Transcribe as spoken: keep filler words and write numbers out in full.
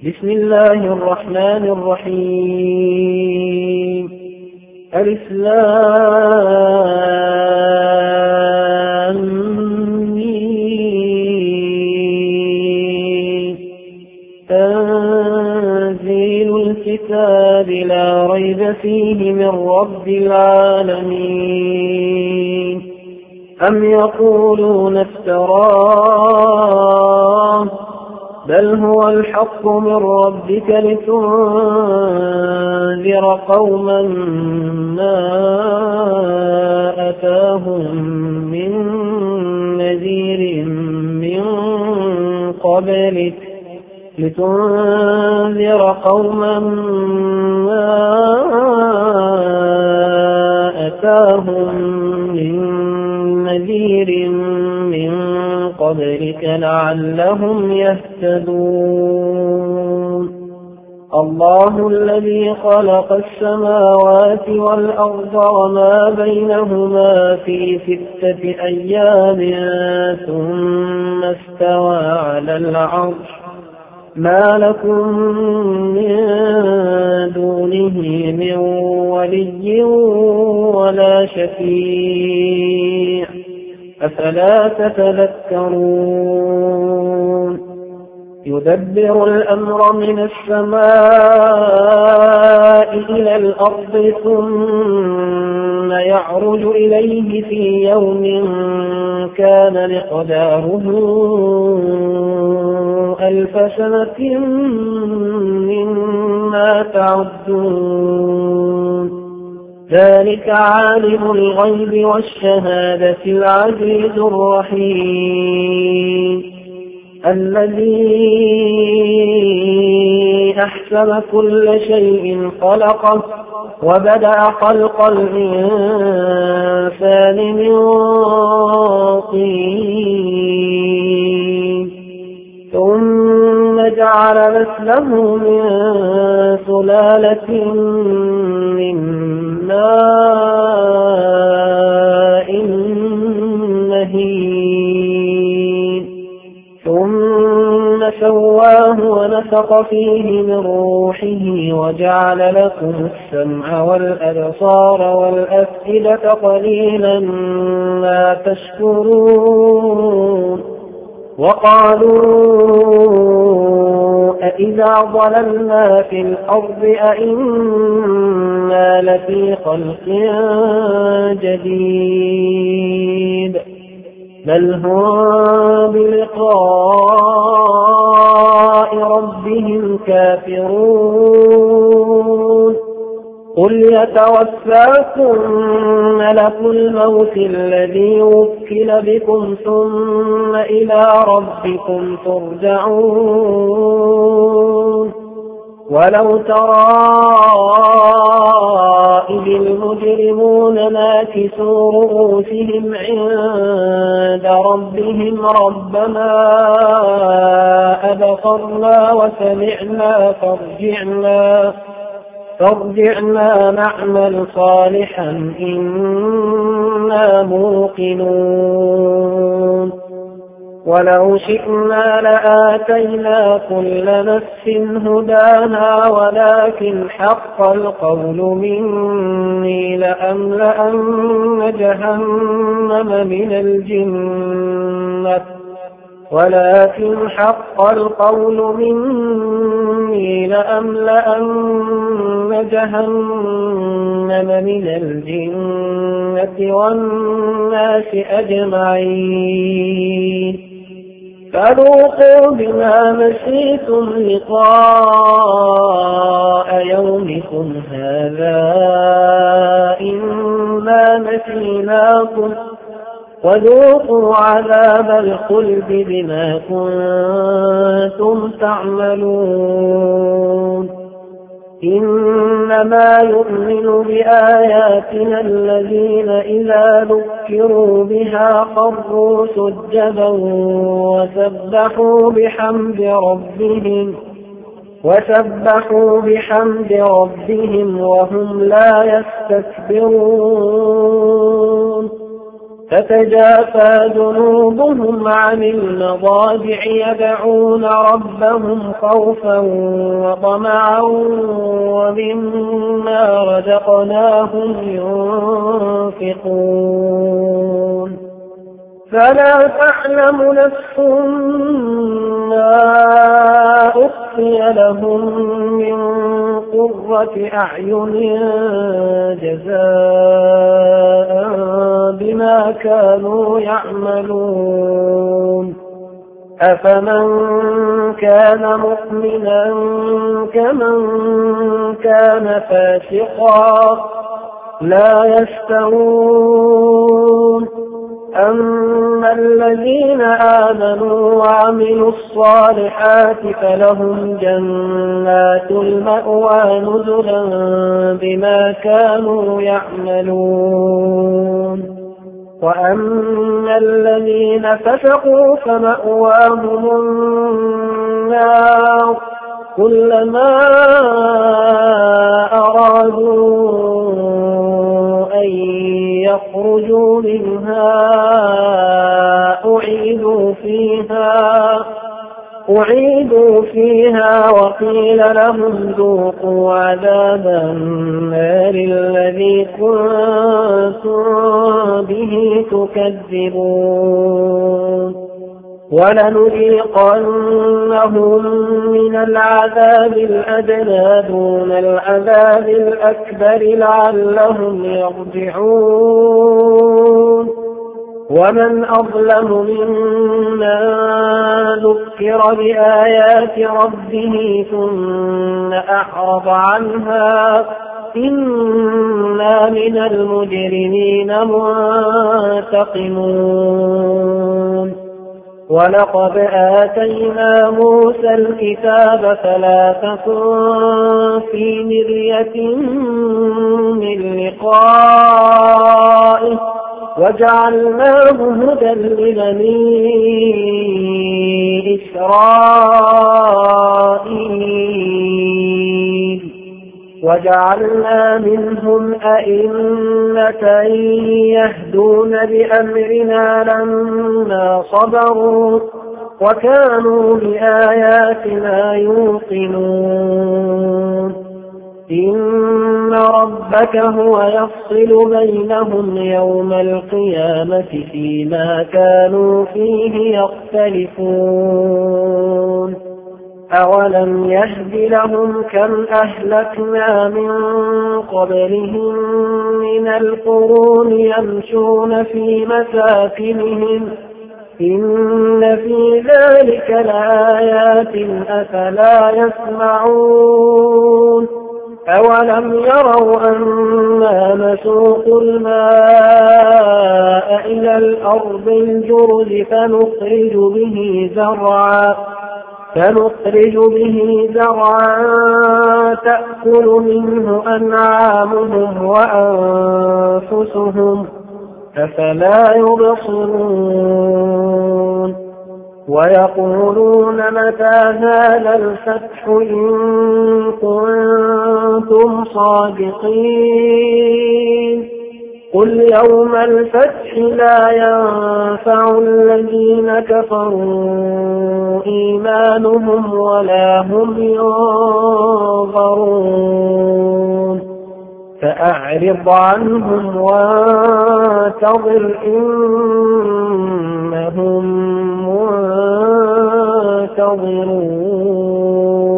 بسم الله الرحمن الرحيم. ألف لام ميم. تنزيل الكتاب لا ريب فيه من رب العالمين. أم يقولون افتراه بل هو الحق من ربك لتنذر قوما ما أتاهم من نذير من قبلك لتنذر قوما ما أتاهم من نذير من قبلك لعلهم يهتدون. الله الذي خلق السماوات والأرض وما بينهما في ستة أيام ثم استوى على العرش ما لكم من دونه من ولي ولا شفيع أفلا تتذكرون. يدبر الأمر من السماء إلى الأرض ثم يعرج إليه في يوم كان مقداره ألف سنة مما تعدون. ذلك عالم الغيب والشهادة العزيز الرحيم الذي أحسن كل شيء خلقه وبدأ خلق الإنسان من طين ثم جعل نسله من سلالة من ماء مهين ثم سواه ونفخ فيه من روحه وجعل لكم السمع والأبصار والأفئدة قليلا ما تشكرون. وقالوا أإذا ضللنا في الأرض أإنا لفي خلق جديد بل هم بلقاء ربهم كافرون. قل يتوفاكم ملك الموت الذي وكل بكم ثم إلى ربكم ترجعون. ولو ترى إذ المجرمون ناكسوا رؤوسهم عند ربهم ربنا أبصرنا وسمعنا فارجعنا فارجعنا نعمل صالحا إنا موقنون. ولو شئنا لآتينا كل نفس هداها ولكن حق القول مني لأملأن جهنم من الجنة ولكن حق القول مني لأملأن جهنم من الجنة والناس أجمعين. فذوقوا بما نسيتم لقاء يومكم هذا إنا نسيناكم وذوقوا عذاب الخلد بما كنتم تعملون. إنما يؤمن بآياتنا الذين إذا ذكروا بها خروا سجدا وسبحوا بحمد ربهم وسبحوا بحمد ربهم وهم لا يستكبرون. تتجافى جنوبهم عن المضاجع يدعون ربهم خوفا وطمعا ومما رزقناهم ينفقون فلا تعلم نفس ما أخفي لهم من قرة أعين جزاء بما كانوا يعملون أفمن كان مؤمنا كمن كان فاسقا لا يستوون أما الذين آمنوا وعملوا الصالحات فلهم جنات المأوى نزلا بما كانوا يعملون وأما الذين فسقوا فمأواهم النار كلما أرادوا أن يخرجوا منها أعيدوا فيها أعيدوا فيها وقيل لهم ذوقوا عذاب النار الذي كنتم به تكذبون ولنذيقنهم من العذاب الأدنى دون العذاب الأكبر لعلهم يرجعون ومن أظلم ممن ذكر بآيات ربه ثم أعرض عنها إنا من المجرمين منتقمون ولقد آتينا موسى الكتاب فلا تكن في مرية من لقائه وجعلناه هدى لبني إسرائيل وجعلنا منهم أئمة يهدون بأمرنا لما صبروا وكانوا بآياتنا يوقنون إن ربك هو يفصل بينهم يوم القيامة فيما كانوا فيه يختلفون أولم يهد لهم كم أهلكنا من قبلهم من القرون يمشون في مساكنهم إن في ذلك لآيات أفلا يسمعون أولم يروا أنا نسوق الماء إلى الأرض الجرز فنخرج به زرعا فنخرج به زرعا تأكل منه أنعامهم وأنفسهم أفلا يبصرون ويقولون متى هذا الفتح إن كنتم صادقين قل يوم الفتح لا ينفع الذين كفروا إيمانهم ولا هم ينظرون فأعرض عنهم وانتظر إنهم منتظرون